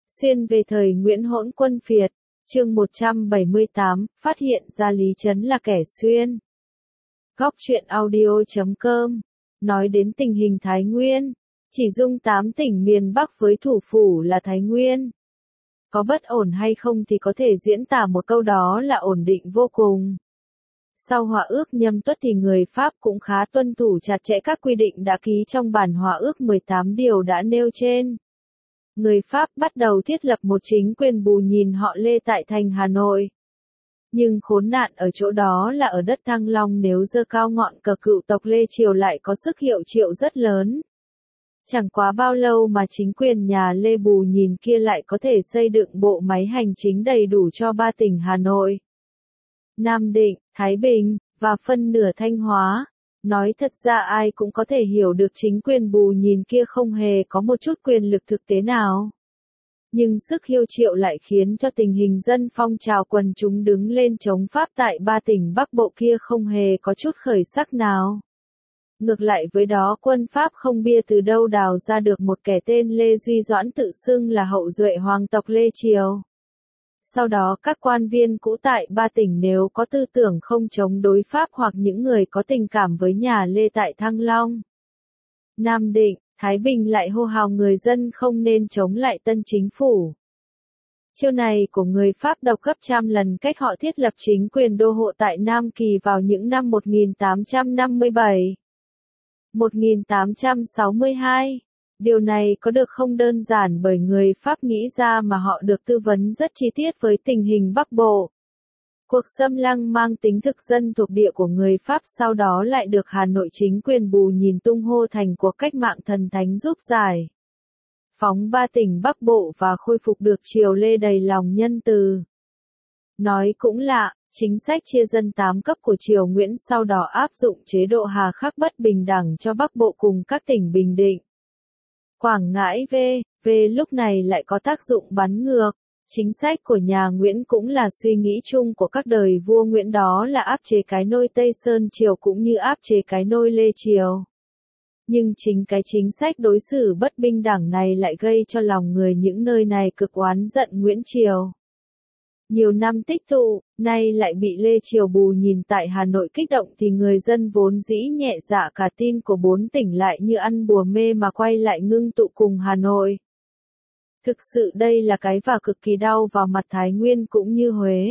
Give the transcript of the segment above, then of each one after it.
Xuyên về thời Nguyễn Hỗn Quân Phiệt, chương 178, phát hiện ra Lý Chấn là kẻ xuyên. Góc truyện audio.com nói đến tình hình Thái Nguyên, chỉ dung 8 tỉnh miền Bắc với thủ phủ là Thái Nguyên. Có bất ổn hay không thì có thể diễn tả một câu đó là ổn định vô cùng. Sau Hòa ước Nhâm Tuất thì người Pháp cũng khá tuân thủ chặt chẽ các quy định đã ký trong bản Hòa ước 18 điều đã nêu trên. Người Pháp bắt đầu thiết lập một chính quyền bù nhìn họ Lê tại thành Hà Nội. Nhưng khốn nạn ở chỗ đó là ở đất Thăng Long nếu giơ cao ngọn cờ cựu tộc Lê Triều lại có sức hiệu triệu rất lớn. Chẳng quá bao lâu mà chính quyền nhà Lê bù nhìn kia lại có thể xây dựng bộ máy hành chính đầy đủ cho 3 tỉnh Hà Nội, Nam Định, Thái Bình, và phân nửa Thanh Hóa. Nói thật ra ai cũng có thể hiểu được chính quyền bù nhìn kia không hề có một chút quyền lực thực tế nào. Nhưng sức hiêu triệu lại khiến cho tình hình dân phong trào quần chúng đứng lên chống Pháp tại 3 tỉnh Bắc Bộ kia không hề có chút khởi sắc nào. Ngược lại với đó quân Pháp không bia từ đâu đào ra được một kẻ tên Lê Duy Doãn tự xưng là hậu duệ hoàng tộc Lê Triều. Sau đó các quan viên cũ tại 3 tỉnh nếu có tư tưởng không chống đối Pháp hoặc những người có tình cảm với nhà Lê tại Thăng Long, Nam Định, Thái Bình lại hô hào người dân không nên chống lại tân chính phủ. Chiêu này của người Pháp độc gấp trăm lần cách họ thiết lập chính quyền đô hộ tại Nam Kỳ vào những năm 1857, 1862. Điều này có được không đơn giản bởi người Pháp nghĩ ra mà họ được tư vấn rất chi tiết với tình hình Bắc Bộ. Cuộc xâm lăng mang tính thực dân thuộc địa của người Pháp sau đó lại được Hà Nội chính quyền bù nhìn tung hô thành cuộc cách mạng thần thánh giúp giải phóng 3 tỉnh Bắc Bộ và khôi phục được triều Lê đầy lòng nhân từ. Nói cũng lạ, chính sách chia dân 8 cấp của triều Nguyễn sau đó áp dụng chế độ hà khắc bất bình đẳng cho Bắc Bộ cùng các tỉnh Bình Định, Quảng Ngãi v. lúc này lại có tác dụng bắn ngược. Chính sách của nhà Nguyễn cũng là suy nghĩ chung của các đời vua Nguyễn, đó là áp chế cái nôi Tây Sơn Triều cũng như áp chế cái nôi Lê Triều. Nhưng chính cái chính sách đối xử bất bình đẳng này lại gây cho lòng người những nơi này cực oán giận Nguyễn Triều. Nhiều năm tích tụ, nay lại bị Lê Triều bù nhìn tại Hà Nội kích động thì người dân vốn dĩ nhẹ dạ cả tin của 4 tỉnh lại như ăn bùa mê mà quay lại ngưng tụ cùng Hà Nội. Thực sự đây là cái và cực kỳ đau vào mặt Thái Nguyên cũng như Huế.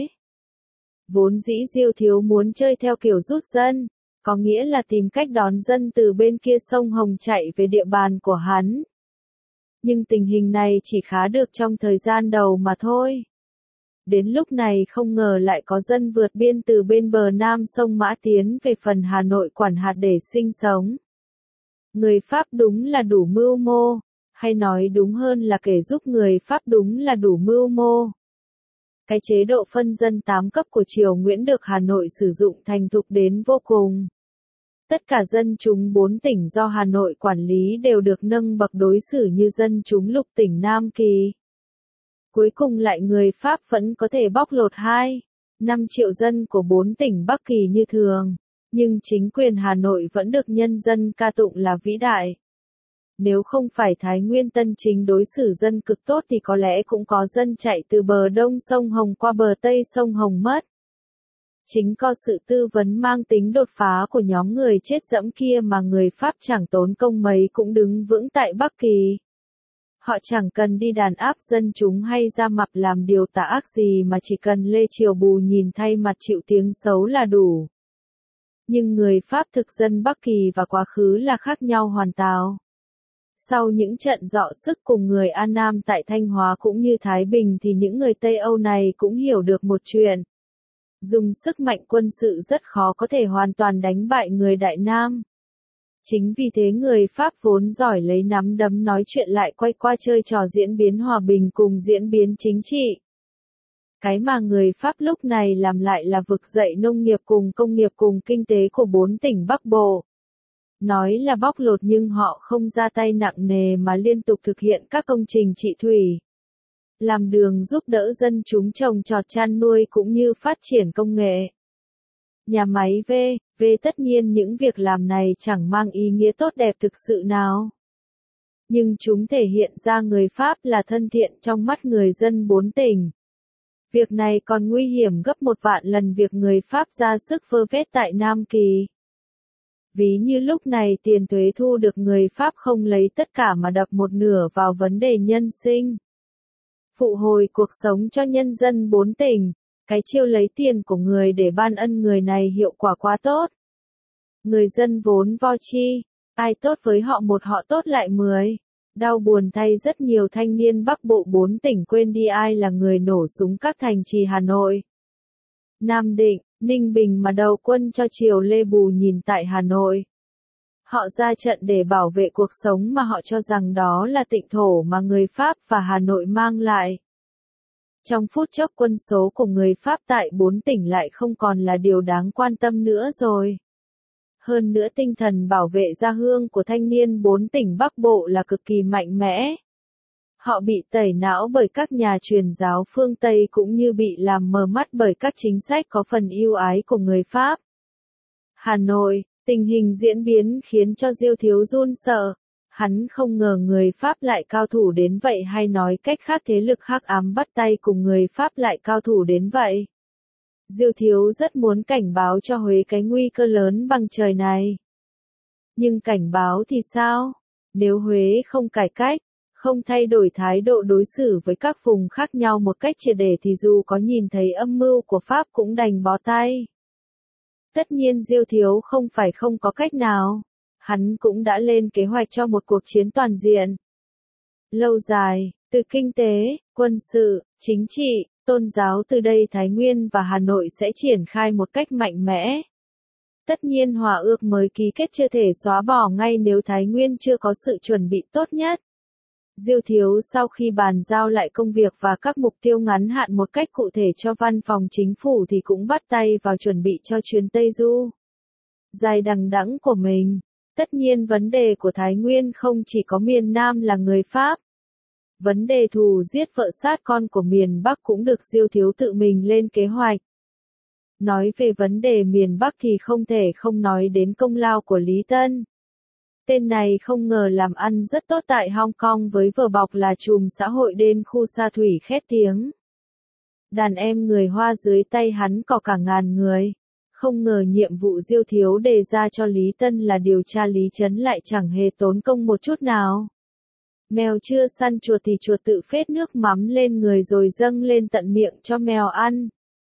Vốn dĩ Diêu Thiếu muốn chơi theo kiểu rút dân, có nghĩa là tìm cách đón dân từ bên kia sông Hồng chạy về địa bàn của hắn. Nhưng tình hình này chỉ khá được trong thời gian đầu mà thôi. Đến lúc này không ngờ lại có dân vượt biên từ bên bờ Nam sông Mã tiến về phần Hà Nội quản hạt để sinh sống. Người Pháp đúng là đủ mưu mô, hay nói đúng hơn là kẻ giúp người Pháp đúng là đủ mưu mô. Cái chế độ phân dân 8 cấp của triều Nguyễn được Hà Nội sử dụng thành thục đến vô cùng. Tất cả dân chúng 4 tỉnh do Hà Nội quản lý đều được nâng bậc đối xử như dân chúng lục tỉnh Nam Kỳ. Cuối cùng lại người Pháp vẫn có thể bóc lột 2,5 triệu dân của 4 tỉnh Bắc Kỳ như thường, nhưng chính quyền Hà Nội vẫn được nhân dân ca tụng là vĩ đại. Nếu không phải Thái Nguyên Tân Chính đối xử dân cực tốt thì có lẽ cũng có dân chạy từ bờ đông sông Hồng qua bờ tây sông Hồng mất. Chính có sự tư vấn mang tính đột phá của nhóm người chết dẫm kia mà người Pháp chẳng tốn công mấy cũng đứng vững tại Bắc Kỳ. Họ chẳng cần đi đàn áp dân chúng hay ra mặt làm điều tà ác gì mà chỉ cần Lê Triều bù nhìn thay mặt chịu tiếng xấu là đủ. Nhưng người Pháp thực dân Bắc Kỳ và quá khứ là khác nhau hoàn toàn. Sau những trận dọ sức cùng người An Nam tại Thanh Hóa cũng như Thái Bình thì những người Tây Âu này cũng hiểu được một chuyện. Dùng sức mạnh quân sự rất khó có thể hoàn toàn đánh bại người Đại Nam. Chính vì thế người Pháp vốn giỏi lấy nắm đấm nói chuyện lại quay qua chơi trò diễn biến hòa bình cùng diễn biến chính trị. Cái mà người Pháp lúc này làm lại là vực dậy nông nghiệp cùng công nghiệp cùng kinh tế của 4 tỉnh Bắc Bộ. Nói là bóc lột nhưng họ không ra tay nặng nề mà liên tục thực hiện các công trình trị thủy, làm đường giúp đỡ dân chúng trồng trọt chăn nuôi cũng như phát triển công nghệ, nhà máy v. Tất nhiên những việc làm này chẳng mang ý nghĩa tốt đẹp thực sự nào. nhưng chúng thể hiện ra người Pháp là thân thiện trong mắt người dân bốn tỉnh. Việc này còn nguy hiểm gấp 1.000.000 lần việc người Pháp ra sức vơ vét tại Nam Kỳ. Ví như lúc này tiền thuế thu được người Pháp không lấy tất cả mà đập một nửa vào vấn đề nhân sinh. Phụ hồi cuộc sống cho nhân dân bốn tỉnh, cái chiêu lấy tiền của người để ban ân người này hiệu quả quá tốt. Người dân vốn vo chi, ai tốt với họ một họ tốt lại 10. Đau buồn thay rất nhiều thanh niên Bắc Bộ 4 tỉnh quên đi ai là người nổ súng các thành trì Hà Nội, Nam Định, Ninh Bình mà đầu quân cho triều Lê Bù nhìn tại Hà Nội. Họ ra trận để bảo vệ cuộc sống mà họ cho rằng đó là tịnh thổ mà người Pháp và Hà Nội mang lại. Trong phút chốc quân số của người Pháp tại 4 tỉnh lại không còn là điều đáng quan tâm nữa rồi. Hơn nữa tinh thần bảo vệ gia hương của thanh niên 4 tỉnh Bắc Bộ là cực kỳ mạnh mẽ. Họ bị tẩy não bởi các nhà truyền giáo phương Tây cũng như bị làm mờ mắt bởi các chính sách có phần ưu ái của người Pháp. Hà Nội, tình hình diễn biến khiến cho Diêu Thiếu run sợ. Hắn không ngờ người Pháp lại cao thủ đến vậy, hay nói cách khác thế lực hắc ám bắt tay cùng người Pháp lại cao thủ đến vậy. Diêu Thiếu rất muốn cảnh báo cho Huế cái nguy cơ lớn bằng trời này. Nhưng cảnh báo thì sao? Nếu Huế không cải cách, không thay đổi thái độ đối xử với các vùng khác nhau một cách triệt để thì dù có nhìn thấy âm mưu của Pháp cũng đành bó tay. Tất nhiên Diêu Thiếu không phải không có cách nào. Hắn cũng đã lên kế hoạch cho một cuộc chiến toàn diện, lâu dài, từ kinh tế, quân sự, chính trị, tôn giáo, từ đây Thái Nguyên và Hà Nội sẽ triển khai một cách mạnh mẽ. Tất nhiên hòa ước mới ký kết chưa thể xóa bỏ ngay nếu Thái Nguyên chưa có sự chuẩn bị tốt nhất. Diêu Thiếu sau khi bàn giao lại công việc và các mục tiêu ngắn hạn một cách cụ thể cho văn phòng chính phủ thì cũng bắt tay vào chuẩn bị cho chuyến Tây Du dài đằng đẵng của mình. Tất nhiên vấn đề của Thái Nguyên không chỉ có miền Nam là người Pháp. Vấn đề thù giết vợ sát con của miền Bắc cũng được Diêu Thiếu tự mình lên kế hoạch. Nói về vấn đề miền Bắc thì không thể không nói đến công lao của Lý Tân. Tên này không ngờ làm ăn rất tốt tại Hong Kong với vỏ bọc là trùm xã hội đen khu sa thủy khét tiếng. Đàn em người Hoa dưới tay hắn có cả 1000 người. Không ngờ nhiệm vụ Diêu Thiếu đề ra cho Lý Tân là điều tra Lý Trấn lại chẳng hề tốn công một chút nào. Mèo chưa săn chuột thì chuột tự phết nước mắm lên người rồi dâng lên tận miệng cho mèo ăn.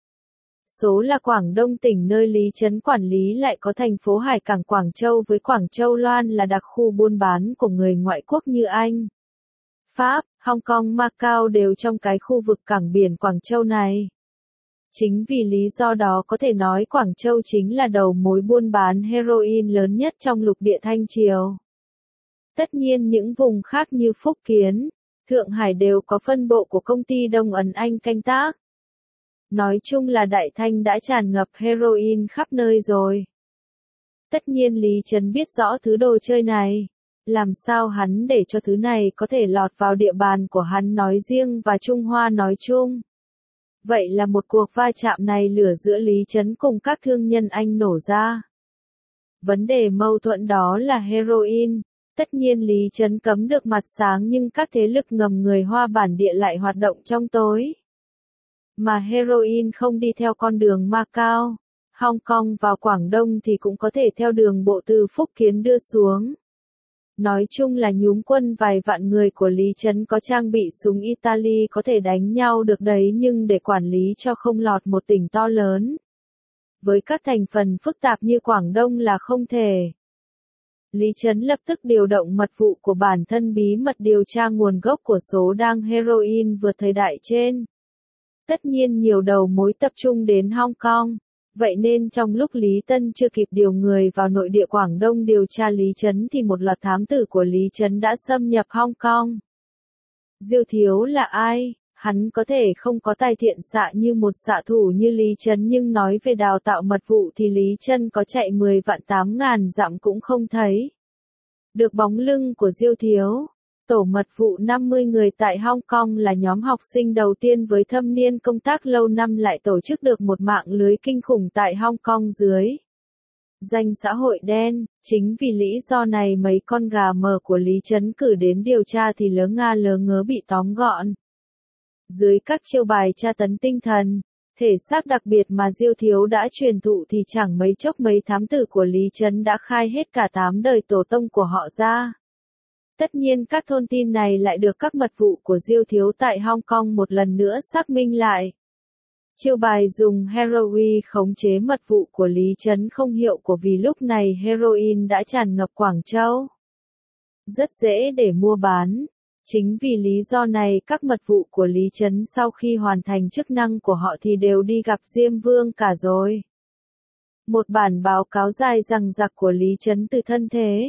Số là Quảng Đông tỉnh nơi Lý Trấn quản lý lại có thành phố hải cảng Quảng Châu với Quảng Châu Loan là đặc khu buôn bán của người ngoại quốc như Anh, Pháp, Hong Kong, Macau đều trong cái khu vực cảng biển Quảng Châu này. Chính vì lý do đó có thể nói Quảng Châu chính là đầu mối buôn bán heroin lớn nhất trong lục địa Thanh Triều. Tất nhiên những vùng khác như Phúc Kiến, Thượng Hải đều có phân bộ của công ty Đông Ấn Anh canh tác. Nói chung là Đại Thanh đã tràn ngập heroin khắp nơi rồi. Tất nhiên Lý Trấn biết rõ thứ đồ chơi này. Làm sao hắn để cho thứ này có thể lọt vào địa bàn của hắn nói riêng và Trung Hoa nói chung. Vậy là một cuộc va chạm này lửa giữa Lý Trấn cùng các thương nhân Anh nổ ra. Vấn đề mâu thuẫn đó là heroin. Tất nhiên Lý Trấn cấm được mặt sáng nhưng các thế lực ngầm người Hoa bản địa lại hoạt động trong tối. Mà heroin không đi theo con đường Macau, Hong Kong vào Quảng Đông thì cũng có thể theo đường bộ từ Phúc Kiến đưa xuống. Nói chung là nhúm quân vài vạn người của Lý Trấn có trang bị súng Italy có thể đánh nhau được đấy, nhưng để quản lý cho không lọt một tỉnh to lớn với các thành phần phức tạp như Quảng Đông là không thể. Lý Trấn lập tức điều động mật vụ của bản thân bí mật điều tra nguồn gốc của số đăng heroin vượt thời đại trên. Tất nhiên nhiều đầu mối tập trung đến Hong Kong. Vậy nên trong lúc Lý Tân chưa kịp điều người vào nội địa Quảng Đông điều tra Lý Trấn thì một loạt thám tử của Lý Trấn đã xâm nhập Hong Kong. Diêu Thiếu là ai? Hắn có thể không có tài thiện xạ như một xạ thủ như Lý Trấn, nhưng nói về đào tạo mật vụ thì Lý Trân có chạy 10 vạn 8.000 dặm cũng không thấy được bóng lưng của Diêu Thiếu. Tổ mật vụ 50 người tại Hong Kong là nhóm học sinh đầu tiên với thâm niên công tác lâu năm lại tổ chức được một mạng lưới kinh khủng tại Hong Kong dưới danh xã hội đen. Chính vì lý do này mấy con gà mờ của Lý Trấn cử đến điều tra thì lớ nga lớ ngớ bị tóm gọn. Dưới các chiêu bài tra tấn tinh thần, thể xác đặc biệt mà Diêu Thiếu đã truyền thụ thì chẳng mấy chốc mấy thám tử của Lý Trấn đã khai hết cả 8 đời tổ tông của họ ra. Tất nhiên các thông tin này lại được các mật vụ của Diêu Thiếu tại Hong Kong một lần nữa xác minh lại. Chiêu bài dùng heroin khống chế mật vụ của Lý Trấn không hiệu quả vì lúc này heroin đã tràn ngập Quảng Châu. Rất dễ để mua bán. Chính vì lý do này các mật vụ của Lý Trấn sau khi hoàn thành chức năng của họ thì đều đi gặp Diêm Vương cả rồi. Một bản báo cáo dài dằng dặc của Lý Trấn từ thân thế,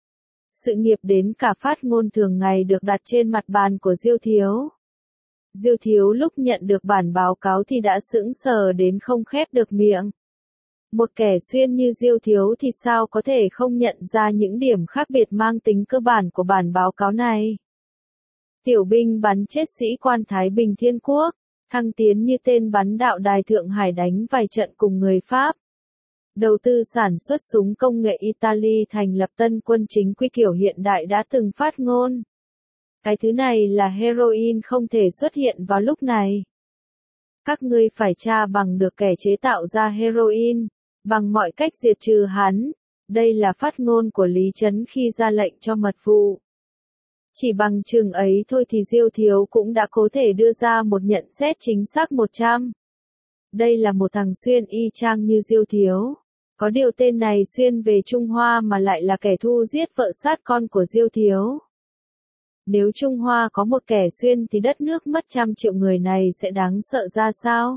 sự nghiệp đến cả phát ngôn thường ngày được đặt trên mặt bàn của Diêu Thiếu. Diêu Thiếu lúc nhận được bản báo cáo thì đã sững sờ đến không khép được miệng. Một kẻ xuyên như Diêu Thiếu thì sao có thể không nhận ra những điểm khác biệt mang tính cơ bản của bản báo cáo này. Tiểu binh bắn chết sĩ quan Thái Bình Thiên Quốc, thăng tiến như tên bắn đạo đài Thượng Hải đánh vài trận cùng người Pháp. Đầu tư sản xuất súng công nghệ Italy thành lập tân quân chính quy kiểu hiện đại đã từng phát ngôn. Cái thứ này là heroin không thể xuất hiện vào lúc này. Các ngươi phải tra bằng được kẻ chế tạo ra heroin, bằng mọi cách diệt trừ hắn. Đây là phát ngôn của Lý Trấn khi ra lệnh cho mật vụ. Chỉ bằng chừng ấy thôi thì Diêu Thiếu cũng đã có thể đưa ra một nhận xét chính xác 100. Đây là một thằng xuyên y chang như Diêu Thiếu. Có điều tên này xuyên về Trung Hoa mà lại là kẻ thu giết vợ sát con của Diêu Thiếu. Nếu Trung Hoa có một kẻ xuyên thì đất nước mất 100 triệu người này sẽ đáng sợ ra sao?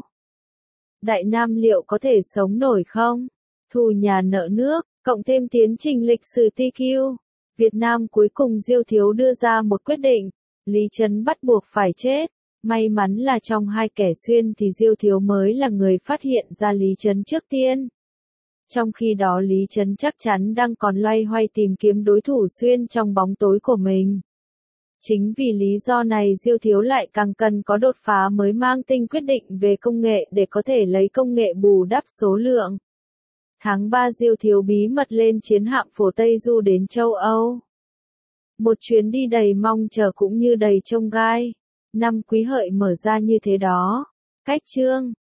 Đại Nam liệu có thể sống nổi không? Thù nhà nợ nước, cộng thêm tiến trình lịch sử TQ. Việt Nam cuối cùng Diêu Thiếu đưa ra một quyết định, Lý Trấn bắt buộc phải chết. May mắn là trong hai kẻ xuyên thì Diêu Thiếu mới là người phát hiện ra Lý Trấn trước tiên. Trong khi đó Lý Trấn chắc chắn đang còn loay hoay tìm kiếm đối thủ xuyên trong bóng tối của mình. Chính vì lý do này Diêu Thiếu lại càng cần có đột phá mới mang tính quyết định về công nghệ để có thể lấy công nghệ bù đắp số lượng. Tháng 3 Diêu Thiếu bí mật lên chiến hạm phổ Tây Du đến châu Âu. Một chuyến đi đầy mong chờ cũng như đầy chông gai. Năm Quý Hợi mở ra như thế đó. Cách chương